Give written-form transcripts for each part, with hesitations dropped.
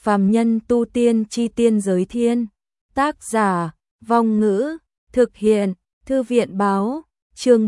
Phàm nhân tu tiên chi tiên giới thiên. Tác giả, Vong Ngữ, thực hiện, Thư viện Báo, chương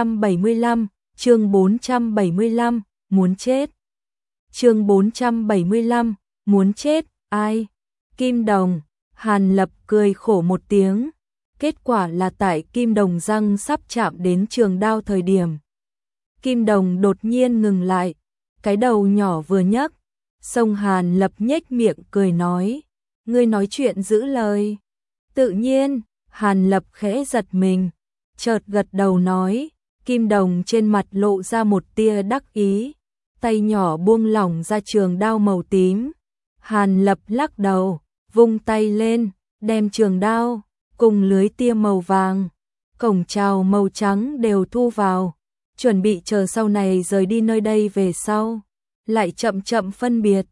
475, muốn chết. Chương 475, muốn chết, ai? Kim Đồng, Hàn Lập cười khổ một tiếng. Kết quả là tại Kim Đồng răng sắp chạm đến trường đao thời điểm. Kim Đồng đột nhiên ngừng lại, cái đầu nhỏ vừa nhấc. Song Hàn Lập nhếch miệng cười nói, ngươi nói chuyện giữ lời. Tự nhiên, Hàn Lập khẽ giật mình, chợt gật đầu nói, Kim Đồng trên mặt lộ ra một tia đắc ý, tay nhỏ buông lỏng ra trường đao màu tím. Hàn Lập lắc đầu, vung tay lên, đem trường đao cùng lưới tia màu vàng, cổng trào màu trắng đều thu vào, chuẩn bị chờ sau này rời đi nơi đây về sau, lại chậm chậm phân biệt.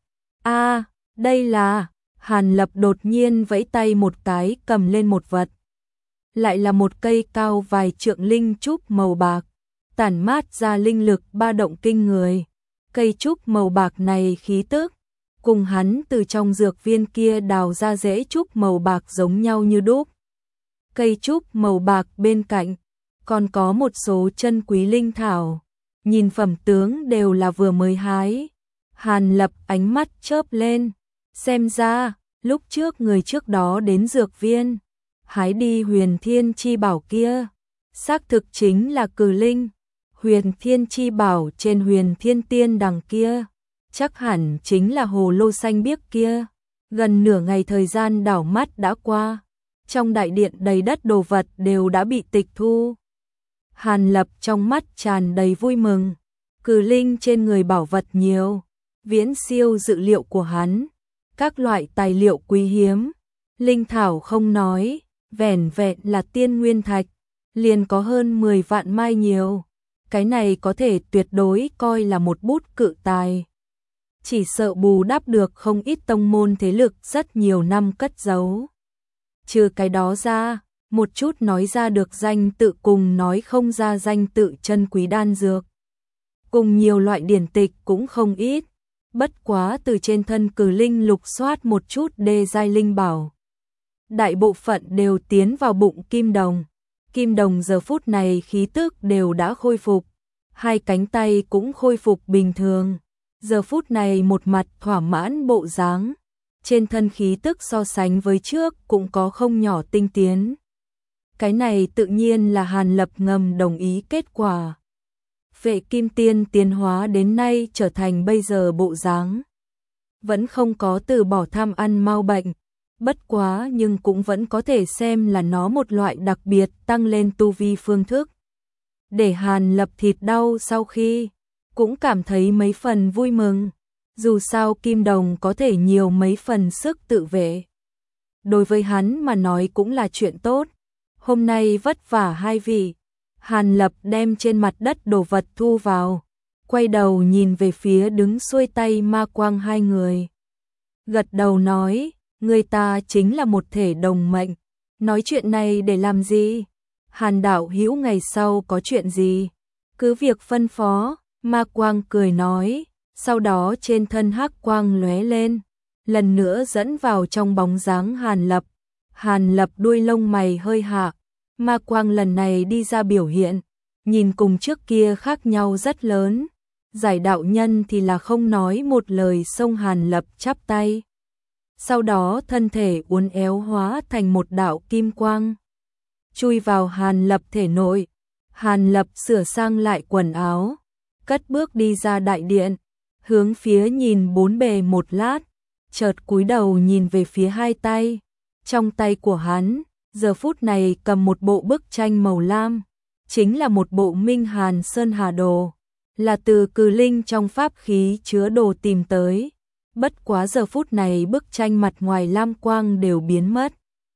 Đây là, Hàn Lập đột nhiên vẫy tay một cái cầm lên một vật. Lại là một cây cao vài trượng linh trúc màu bạc, tản mát ra linh lực ba động kinh người. Cây trúc màu bạc này khí tức, cùng hắn từ trong dược viên kia đào ra rễ trúc màu bạc giống nhau như đúc. Cây trúc màu bạc bên cạnh, còn có một số chân quý linh thảo, nhìn phẩm tướng đều là vừa mới hái. Hàn Lập ánh mắt chớp lên, xem ra, lúc trước người trước đó đến dược viên, hái đi huyền thiên chi bảo kia, xác thực chính là cử linh. Huyền thiên chi bảo trên huyền thiên tiên đằng kia, chắc hẳn chính là hồ lô xanh biếc kia. Gần nửa ngày thời gian đảo mắt đã qua, trong đại điện đầy đất đồ vật đều đã bị tịch thu. Hàn Lập trong mắt tràn đầy vui mừng, cử linh trên người bảo vật nhiều, viễn siêu dự liệu của hắn. Các loại tài liệu quý hiếm, linh thảo không nói, vẻn vẹn là tiên nguyên thạch, liền có hơn 10 vạn mai nhiều. Cái này có thể tuyệt đối coi là một bút cự tài. Chỉ sợ bù đắp được không ít tông môn thế lực rất nhiều năm cất giấu. Trừ cái đó ra, một chút nói ra được danh tự cùng nói không ra danh tự chân quý đan dược. Cùng nhiều loại điển tịch cũng không ít. Bất quá từ trên thân cử linh lục soát một chút đê giai linh bảo. Đại bộ phận đều tiến vào bụng Kim Đồng. Kim Đồng giờ phút này khí tức đều đã khôi phục. Hai cánh tay cũng khôi phục bình thường. Giờ phút này một mặt thỏa mãn bộ dáng. Trên thân khí tức so sánh với trước cũng có không nhỏ tinh tiến. Cái này tự nhiên là Hàn Lập ngầm đồng ý kết quả. Vệ kim tiên tiến hóa đến nay trở thành bây giờ bộ dáng. Vẫn không có từ bỏ tham ăn mau bệnh. Bất quá nhưng cũng vẫn có thể xem là nó một loại đặc biệt tăng lên tu vi phương thức. Để Hàn Lập thịt đau sau khi, cũng cảm thấy mấy phần vui mừng. Dù sao Kim Đồng có thể nhiều mấy phần sức tự vệ. Đối với hắn mà nói cũng là chuyện tốt. Hôm nay vất vả hai vị. Hàn Lập đem trên mặt đất đồ vật thu vào, quay đầu nhìn về phía đứng xuôi tay Ma Quang hai người. Gật đầu nói, người ta chính là một thể đồng mệnh, nói chuyện này để làm gì? Hàn đạo hữu ngày sau có chuyện gì? Cứ việc phân phó, Ma Quang cười nói, sau đó trên thân hắc quang lóe lên, lần nữa dẫn vào trong bóng dáng Hàn Lập. Hàn Lập đuôi lông mày hơi hạ. Ma Quang lần này đi ra biểu hiện, nhìn cùng trước kia khác nhau rất lớn. Giải đạo nhân thì là không nói một lời xông Hàn Lập chắp tay. Sau đó thân thể uốn éo hóa thành một đạo kim quang. Chui vào Hàn Lập thể nội. Hàn Lập sửa sang lại quần áo, cất bước đi ra đại điện, hướng phía nhìn bốn bề một lát, chợt cúi đầu nhìn về phía hai tay. Trong tay của hắn, giờ phút này cầm một bộ bức tranh màu lam, chính là một bộ Minh Hàn Sơn Hà Đồ, là từ cừ linh trong pháp khí chứa đồ tìm tới. Bất quá giờ phút này bức tranh mặt ngoài lam quang đều biến mất.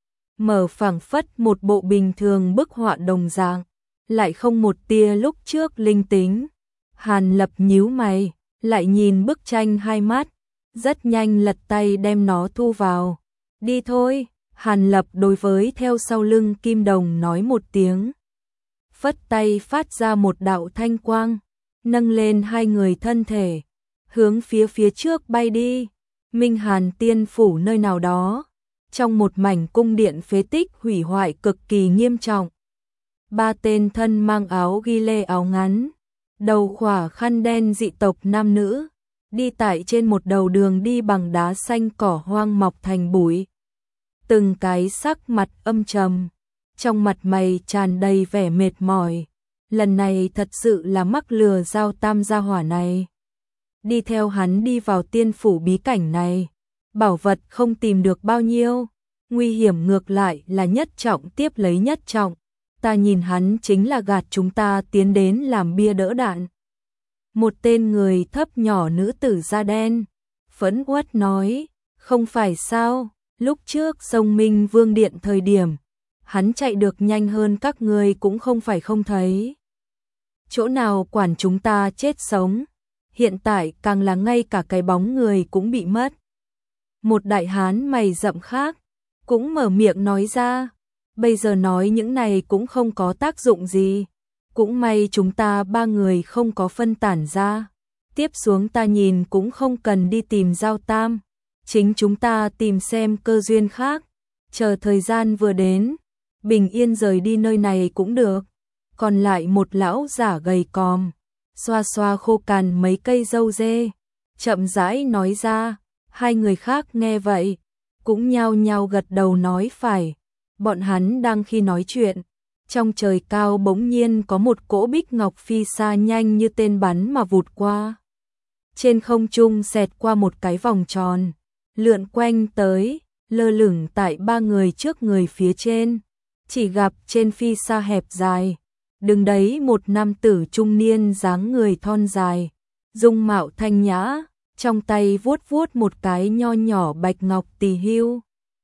Mở phảng phất một bộ bình thường bức họa đồng dạng, lại không một tia lúc trước linh tính. Hàn Lập nhíu mày, lại nhìn bức tranh hai mắt, rất nhanh lật tay đem nó thu vào. Đi thôi. Hàn Lập đối với theo sau lưng Kim Đồng nói một tiếng. Phất tay phát ra một đạo thanh quang, nâng lên hai người thân thể, hướng phía trước bay đi. Minh Hàn Tiên phủ nơi nào đó, trong một mảnh cung điện phế tích hủy hoại cực kỳ nghiêm trọng. Ba tên thân mang áo ghi lê áo ngắn, đầu khỏa khăn đen dị tộc nam nữ, đi tại trên một đầu đường đi bằng đá xanh cỏ hoang mọc thành bụi. Từng cái sắc mặt âm trầm, trong mặt mày tràn đầy vẻ mệt mỏi. Lần này thật sự là mắc lừa Giao Tam gia hỏa này. Đi theo hắn đi vào tiên phủ bí cảnh này, bảo vật không tìm được bao nhiêu, nguy hiểm ngược lại là nhất trọng tiếp lấy nhất trọng. Ta nhìn hắn chính là gạt chúng ta tiến đến làm bia đỡ đạn. Một tên người thấp nhỏ nữ tử da đen, phẫn uất nói, không phải sao, lúc trước sông Minh Vương Điện thời điểm, hắn chạy được nhanh hơn các ngươi cũng không phải không thấy. Chỗ nào quản chúng ta chết sống, hiện tại càng là ngay cả cái bóng người cũng bị mất. Một đại hán mày rậm khác, cũng mở miệng nói ra, bây giờ nói những này cũng không có tác dụng gì. Cũng may chúng ta ba người không có phân tản ra. Tiếp xuống ta nhìn cũng không cần đi tìm Giao Tam. Chính chúng ta tìm xem cơ duyên khác. Chờ thời gian vừa đến, bình yên rời đi nơi này cũng được. Còn lại một lão giả gầy còm, xoa xoa khô cằn mấy cây râu dê, chậm rãi nói ra. Hai người khác nghe vậy, cũng nhao nhao gật đầu nói phải. Bọn hắn đang khi nói chuyện, trong trời cao bỗng nhiên có một cỗ bích ngọc phi xa nhanh như tên bắn mà vụt qua. Trên không trung xẹt qua một cái vòng tròn, lượn quanh tới, lơ lửng tại ba người trước người phía trên. Chỉ gặp trên phi xa hẹp dài, đứng đấy một nam tử trung niên dáng người thon dài, dung mạo thanh nhã, trong tay vuốt vuốt một cái nho nhỏ bạch ngọc tỳ hưu.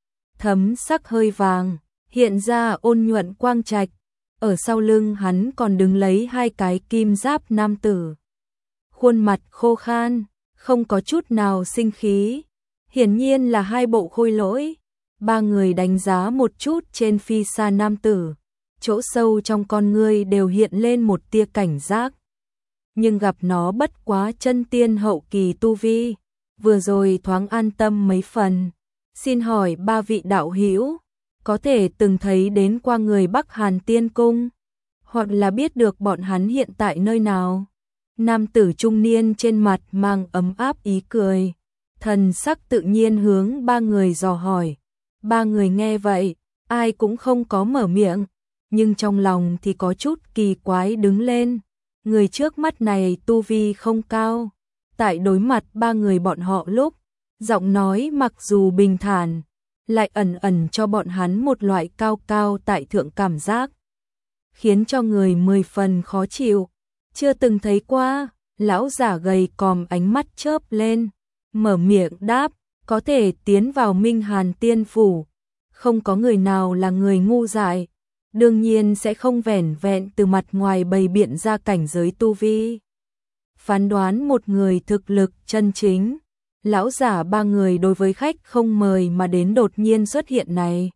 Thấm sắc hơi vàng, hiện ra ôn nhuận quang trạch. Ở sau lưng hắn còn đứng lấy hai cái kim giáp nam tử. Khuôn mặt khô khan, không có chút nào sinh khí. Hiển nhiên là hai bộ khôi lỗi. Ba người đánh giá một chút trên phi xa nam tử. Chỗ sâu trong con ngươi đều hiện lên một tia cảnh giác. Nhưng gặp nó bất quá chân tiên hậu kỳ tu vi. Vừa rồi thoáng an tâm mấy phần. Xin hỏi ba vị đạo hữu, có thể từng thấy đến qua người Bắc Hàn Tiên Cung, hoặc là biết được bọn hắn hiện tại nơi nào? Nam tử trung niên trên mặt mang ấm áp ý cười, thần sắc tự nhiên hướng ba người dò hỏi. Ba người nghe vậy, ai cũng không có mở miệng, nhưng trong lòng thì có chút kỳ quái đứng lên. Người trước mắt này tu vi không cao, tại đối mặt ba người bọn họ lúc, giọng nói mặc dù bình thản, lại ẩn ẩn cho bọn hắn một loại cao cao tại thượng cảm giác, khiến cho người 10 phần khó chịu. Chưa từng thấy qua. Lão giả gầy còm ánh mắt chớp lên, mở miệng đáp, có thể tiến vào Minh Hàn Tiên phủ, không có người nào là người ngu dại, đương nhiên sẽ không vẻn vẹn từ mặt ngoài bày biện ra cảnh giới tu vi. Phán đoán một người thực lực chân chính. Lão giả ba người đối với khách không mời mà đến đột nhiên xuất hiện này,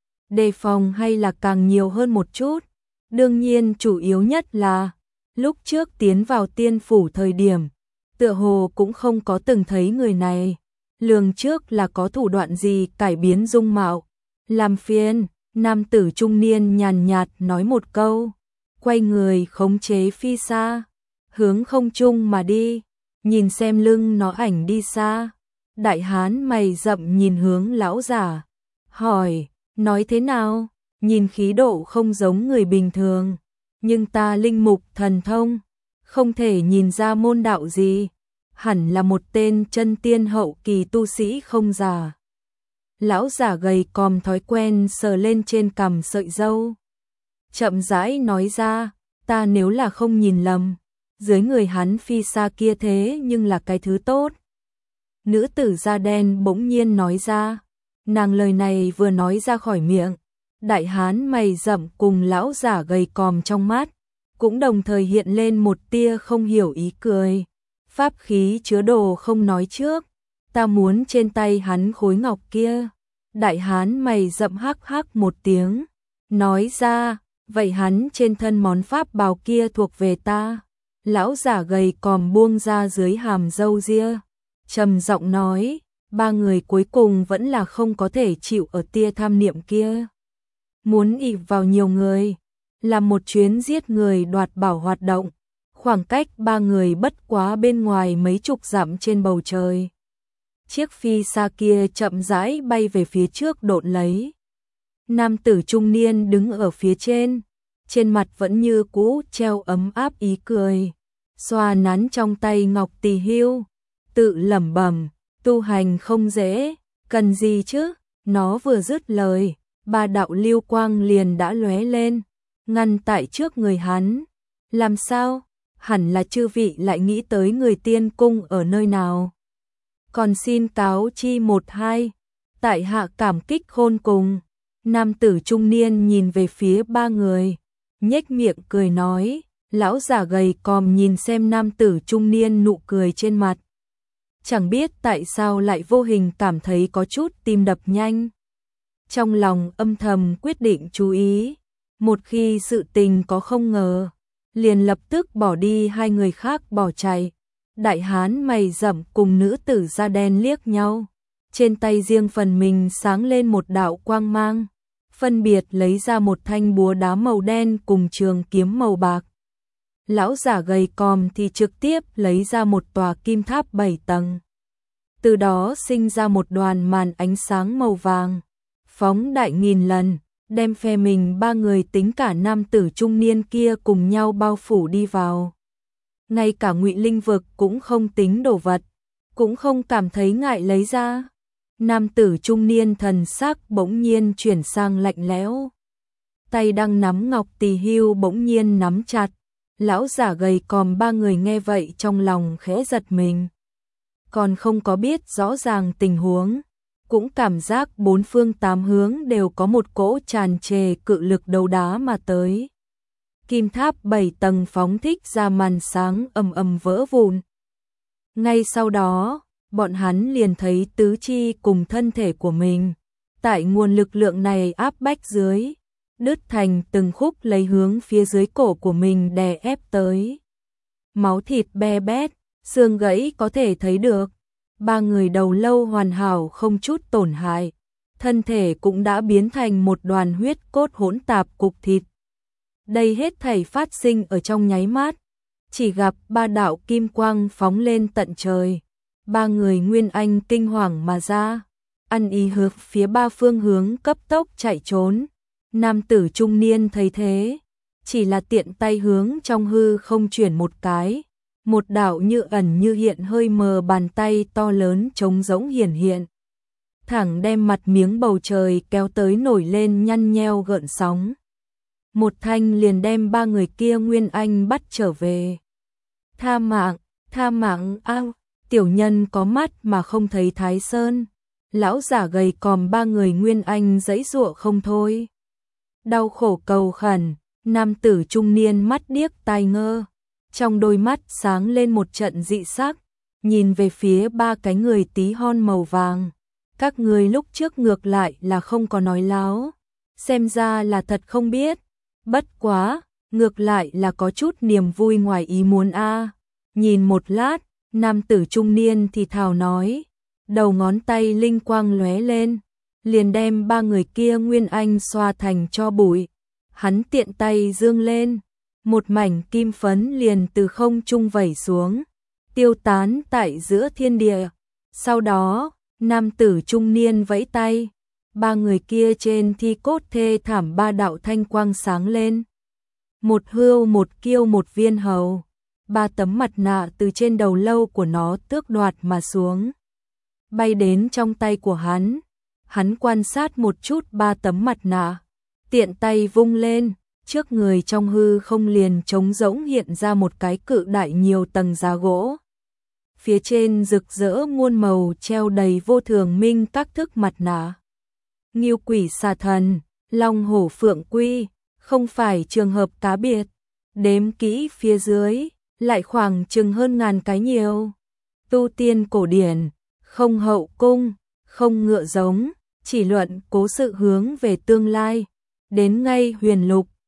đề phòng hay là càng nhiều hơn một chút. Đương nhiên chủ yếu nhất là lúc trước tiến vào tiên phủ thời điểm, tựa hồ cũng không có từng thấy người này. Lường trước là có thủ đoạn gì cải biến dung mạo. Làm phiền, nam tử trung niên nhàn nhạt nói một câu, quay người khống chế phi xa, hướng không trung mà đi. Nhìn xem lưng nó ảnh đi xa, đại hán mày rậm nhìn hướng lão giả, hỏi, nói thế nào? Nhìn khí độ không giống người bình thường, nhưng ta linh mục thần thông, không thể nhìn ra môn đạo gì, hẳn là một tên chân tiên hậu kỳ tu sĩ không già. Lão giả gầy còm thói quen sờ lên trên cằm sợi râu, chậm rãi nói ra, ta nếu là không nhìn lầm, dưới người hắn phi xa kia thế nhưng là cái thứ tốt. Nữ tử da đen bỗng nhiên nói ra, nàng lời này vừa nói ra khỏi miệng, đại hán mày rậm cùng lão giả gầy còm trong mắt, cũng đồng thời hiện lên một tia không hiểu ý cười. Pháp khí chứa đồ không nói trước, ta muốn trên tay hắn khối ngọc kia. Đại hán mày rậm hắc hắc một tiếng, nói ra, vậy hắn trên thân món pháp bào kia thuộc về ta. Lão giả gầy còm buông ra dưới hàm râu ria, trầm giọng nói, ba người cuối cùng vẫn là không có thể chịu ở tia tham niệm kia. Muốn ỷ vào nhiều người, làm một chuyến giết người đoạt bảo hoạt động, khoảng cách ba người bất quá bên ngoài mấy chục dặm trên bầu trời. Chiếc phi xa kia chậm rãi bay về phía trước độn lấy. Nam tử trung niên đứng ở phía trên mặt vẫn như cũ treo ấm áp ý cười, xoa nắn trong tay ngọc tỳ hưu, tự lẩm bẩm, tu hành không dễ, cần gì chứ? Nó vừa dứt lời, ba đạo lưu quang liền đã lóe lên, ngăn tại trước người hắn. Làm sao? Hẳn là chư vị lại nghĩ tới người tiên cung ở nơi nào. Còn xin cáo chi một hai, tại hạ cảm kích khôn cùng. Nam tử trung niên nhìn về phía ba người, nhếch miệng cười nói, lão già gầy còm nhìn xem nam tử trung niên nụ cười trên mặt. Chẳng biết tại sao lại vô hình cảm thấy có chút tim đập nhanh. Trong lòng âm thầm quyết định chú ý, một khi sự tình có không ngờ, liền lập tức bỏ đi hai người khác bỏ chạy. Đại hán mày rậm cùng nữ tử da đen liếc nhau, trên tay riêng phần mình sáng lên một đạo quang mang, phân biệt lấy ra một thanh búa đá màu đen cùng trường kiếm màu bạc. Lão giả gầy còm thì trực tiếp lấy ra một tòa kim tháp 7 tầng. Từ đó sinh ra một đoàn màn ánh sáng màu vàng, phóng đại nghìn lần, đem phe mình ba người tính cả nam tử trung niên kia cùng nhau bao phủ đi vào. Ngay cả Ngụy Linh vực cũng không tính đồ vật, cũng không cảm thấy ngại lấy ra. Nam tử trung niên thần sắc bỗng nhiên chuyển sang lạnh lẽo. Tay đang nắm ngọc tỳ hưu bỗng nhiên nắm chặt. Lão giả gầy còm ba người nghe vậy trong lòng khẽ giật mình. Còn không có biết rõ ràng tình huống, cũng cảm giác bốn phương tám hướng đều có một cỗ tràn trề cự lực đấu đá mà tới. Kim tháp 7 tầng phóng thích ra màn sáng ầm ầm vỡ vụn. Ngay sau đó, bọn hắn liền thấy tứ chi cùng thân thể của mình, tại nguồn lực lượng này áp bách dưới, đứt thành từng khúc lấy hướng phía dưới cổ của mình đè ép tới. Máu thịt be bét, xương gãy có thể thấy được. Ba người đầu lâu hoàn hảo không chút tổn hại, thân thể cũng đã biến thành một đoàn huyết cốt hỗn tạp cục thịt. Đây hết thảy phát sinh ở trong nháy mắt, chỉ gặp ba đạo kim quang phóng lên tận trời. Ba người nguyên anh kinh hoàng mà ra, ăn ý hướng phía ba phương hướng cấp tốc chạy trốn. Nam tử trung niên thấy thế, chỉ là tiện tay hướng trong hư không chuyển một cái, một đạo như ẩn như hiện hơi mờ bàn tay to lớn trống rỗng hiển hiện, thẳng đem mặt miếng bầu trời kéo tới nổi lên nhăn nheo gợn sóng. Một thanh liền đem ba người kia nguyên anh bắt trở về. Tha mạng ao, tiểu nhân có mắt mà không thấy Thái Sơn. Lão giả gầy còm ba người nguyên anh giãy giụa không thôi. Đau khổ cầu khẩn, nam tử trung niên mắt điếc tai ngơ, trong đôi mắt sáng lên một trận dị sắc, nhìn về phía ba cái người tí hon màu vàng. Các người lúc trước ngược lại là không có nói láo, xem ra là thật không biết. Bất quá, ngược lại là có chút niềm vui ngoài ý muốn a. Nhìn một lát, nam tử trung niên thì thào nói, đầu ngón tay linh quang lóe lên, liền đem ba người kia nguyên anh xoa thành tro bụi. Hắn tiện tay giương lên, một mảnh kim phấn liền từ không trung vẩy xuống, tiêu tán tại giữa thiên địa. Sau đó, nam tử trung niên vẫy tay, ba người kia trên thi cốt thê thảm ba đạo thanh quang sáng lên. Một hươu, một kiêu, một viên hầu, ba tấm mặt nạ từ trên đầu lâu của nó tước đoạt mà xuống, bay đến trong tay của hắn. Hắn quan sát một chút ba tấm mặt nạ, tiện tay vung lên, trước người trong hư không liền trống rỗng hiện ra một cái cự đại nhiều tầng giá gỗ. Phía trên rực rỡ muôn màu treo đầy vô thường minh các thức mặt nạ. Ngưu quỷ xà thần, long hổ phượng quy, không phải trường hợp cá biệt. Đếm kỹ phía dưới, lại khoảng chừng hơn ngàn cái nhiều. Tu tiên cổ điển, không hậu cung, không ngựa giống, chỉ luận cố sự hướng về tương lai. Đến ngay huyền lục,